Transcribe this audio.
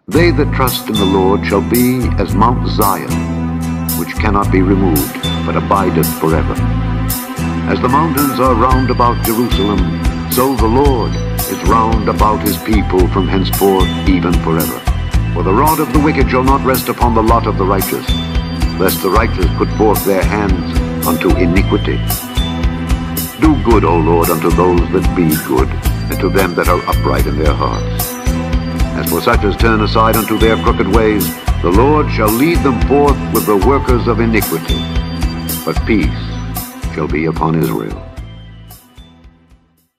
They that trust in the Lord shall be as Mount Zion, which cannot be removed, but abideth forever. As the mountains are round about Jerusalem, so the Lord is round about his people from henceforth even forever. For the rod of the wicked shall not rest upon the lot of the righteous, lest the righteous put forth their hands unto iniquity. Do good, O Lord, unto those that be good, and to them that are upright in their hearts. As for such as turn aside unto their crooked ways, the Lord shall lead them forth with the workers of iniquity, but peace shall be upon Israel.